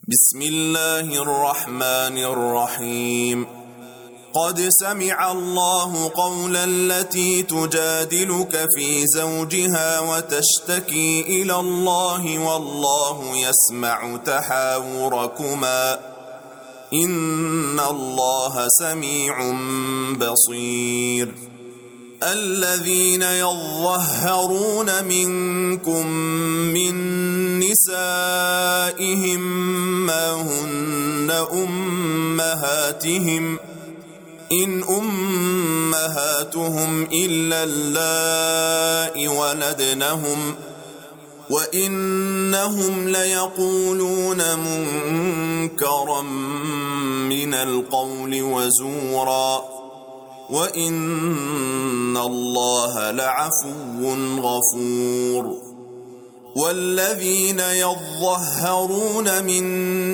بسم الله الرحمن الرحيم. قد سمع الله قول التي تجادلك في زوجها وتشتكي إلى الله والله يسمع تحاوركما إن الله سميع بصير. الذين يظهرون منكم من نسائهم ما هن أمهاتهم إن أمهاتهم إلا اللائي ولدنهم وإنهم ليقولون منكرا من القول وزورا وإن الله لعفو غفور. والذين يظهرون من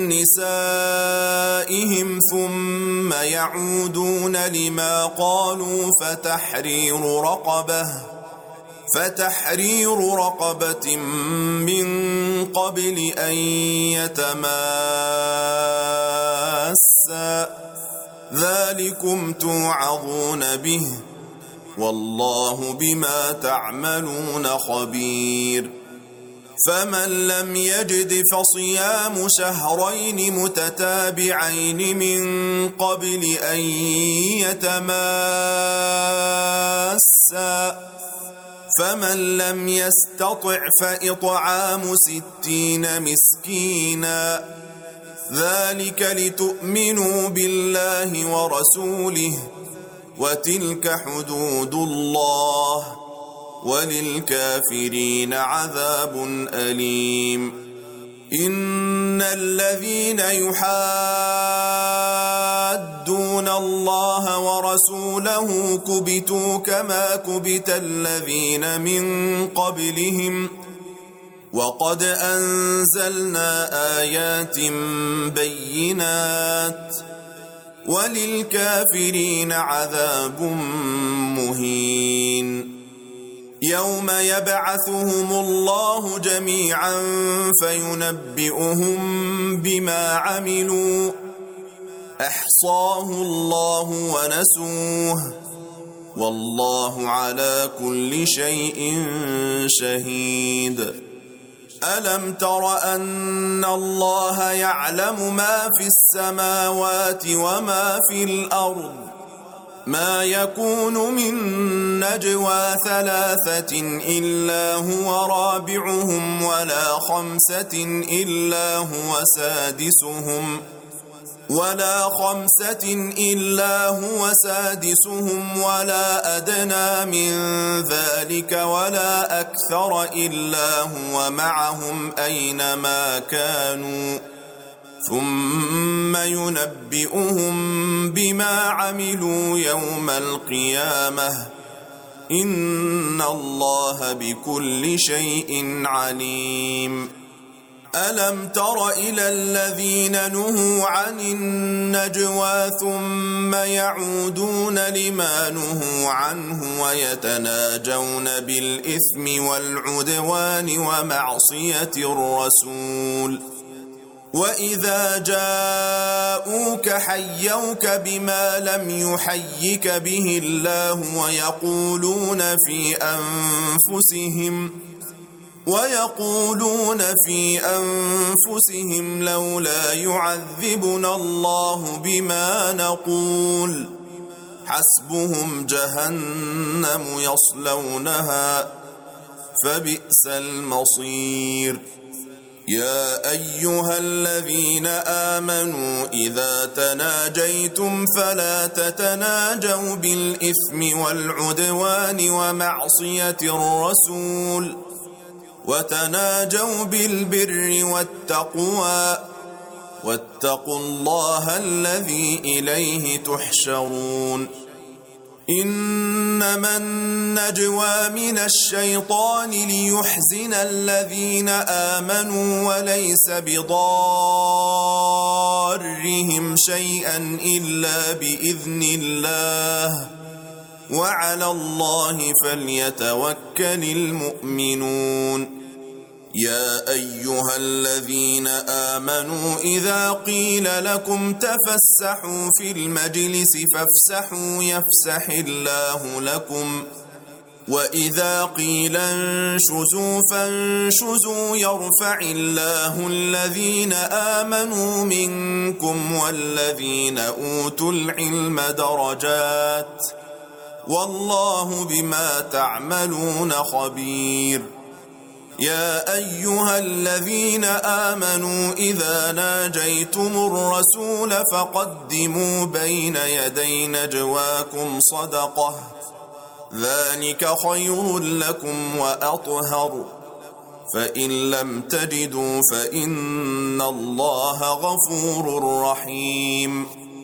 نسائهم ثم يعودون لما قالوا فتحرير رقبة من قبل أن يتماسا ذلكم توعظون به والله بما تعملون خبير. فمن لم يجد فصيام شهرين متتابعين من قبل أن يتماسا فمن لم يستطع فإطعام 60 مسكينا ذلك لتؤمنوا بالله ورسوله وتلك حدود الله وللكافرين عذاب أليم. إن الذين يحادون الله ورسوله كبتوا كما كبت الذين من قبلهم وقد أنزلنا آيات بينات وللكافرين عذاب مهين. يوم يبعثهم الله جميعا فينبئهم بما عملوا أحصاه الله ونسوه والله على كل شيء شهيد. ألم تر أن الله يعلم ما في السماوات وما في الأرض ما يكون من نجوى 3 إلا هو رابعهم ولا 5 إلا هو سادسهم ولا أدنى من ذلك ولا أكثر إلا هو معهم أينما كانوا ثم ينبئهم بما عملوا يوم القيامة إن الله بكل شيء عليم. ألم تر إلى الذين نهوا عن النجوى ثم يعودون لما نهوا عنه ويتناجون بالإثم والعدوان ومعصية الرسول وإذا جاءوك حيوك بما لم يحيك به الله ويقولون في أنفسهم لولا يعذبنا الله بما نقول حسبهم جهنم يصلونها فبئس المصير. يا أيها الذين آمنوا إذا تناجيتم فلا تتناجوا بالإثم والعدوان ومعصية الرسول وتناجوا بالبر والتقوى واتقوا الله الذي إليه تحشرون. إنما النجوى من الشيطان ليحزن الذين آمنوا وليس بضارهم شيئا إلا بإذن الله وعلى الله فليتوكل المؤمنون. يا أيها الذين آمنوا إذا قيل لكم تفسحوا في المجلس فافسحوا يفسح الله لكم وإذا قيل انشزوا فانشزوا يرفع الله الذين آمنوا منكم والذين أوتوا العلم درجات والله بما تعملون خبير. يا أيها الذين آمنوا إذا ناجيتم الرسول فقدموا بين يدي نجواكم صدقة ذلك خير لكم وأطهر فإن لم تجدوا فإن الله غفور رحيم.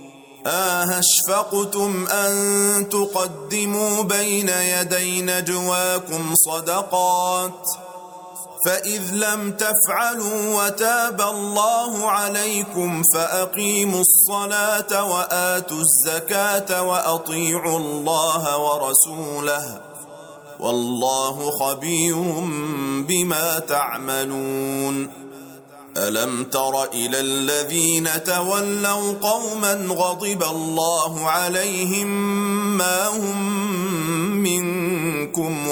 أشفقتم أن تقدموا بين يدي نجواكم صدقات فإذ لم تفعلوا وتاب الله عليكم فأقيموا الصلاة وآتوا الزكاة وأطيعوا الله ورسوله والله خبير بما تعملون. ألم تر إلى الذين تولوا قوما غضب الله عليهم ما هم منكم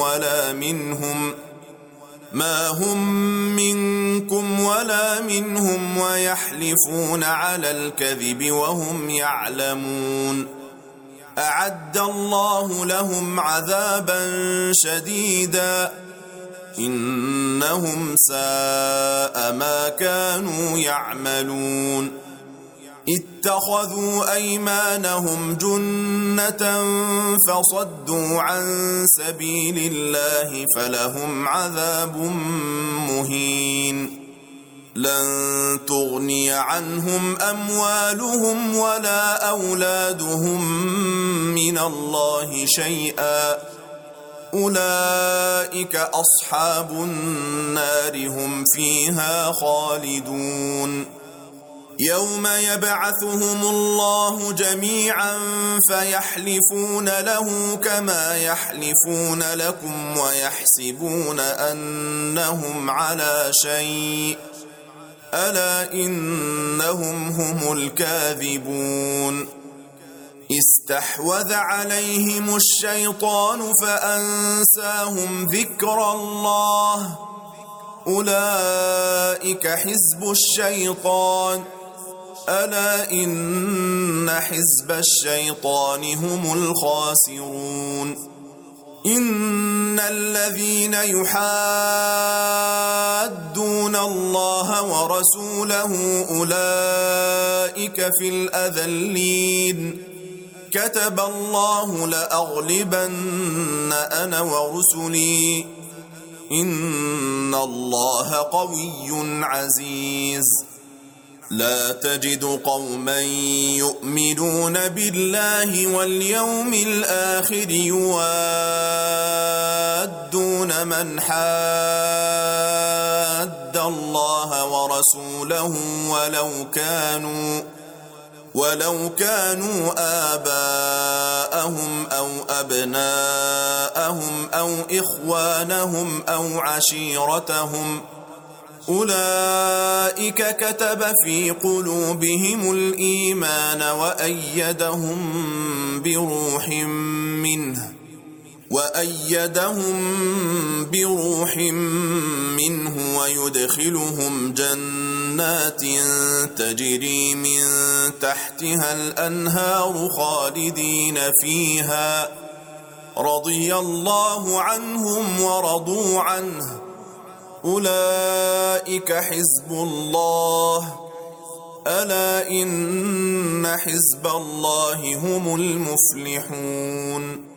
ولا منهم ويحلفون على الكذب وهم يعلمون. أعد الله لهم عذابا شديدا إنهم ساء ما كانوا يعملون. اتخذوا أيمانهم جنة فصدوا عن سبيل الله فلهم عذاب مهين. لن تغني عنهم أموالهم ولا أولادهم من الله شيئا أولئك أصحاب النار هم فيها خالدون. يوم يبعثهم الله جميعا فيحلفون له كما يحلفون لكم ويحسبون أنهم على شيء ألا إنهم هم الكاذبون. استحوذ عليهم الشيطان فأنساهم ذكر الله أولئك حزب الشيطان ألا إن حزب الشيطان هم الخاسرون. إن الذين يحادون الله ورسوله أولئك في الأذلين. كتب الله لأغلبن أنا ورسلي إن الله قوي عزيز. لا تجد قوما يؤمنون بالله واليوم الآخر يوادون من حاد الله ورسوله ولو كانوا آباءهم أو أبناءهم أو إخوانهم أو عشيرتهم أولئك كتب في قلوبهم الإيمان وأيدهم بروح منه ويدخلهم جنات تجري من تحتها الأنهار خالدين فيها رضي الله عنهم ورضوا عنه أولئك حزب الله ألا إن حزب الله هم المفلحون.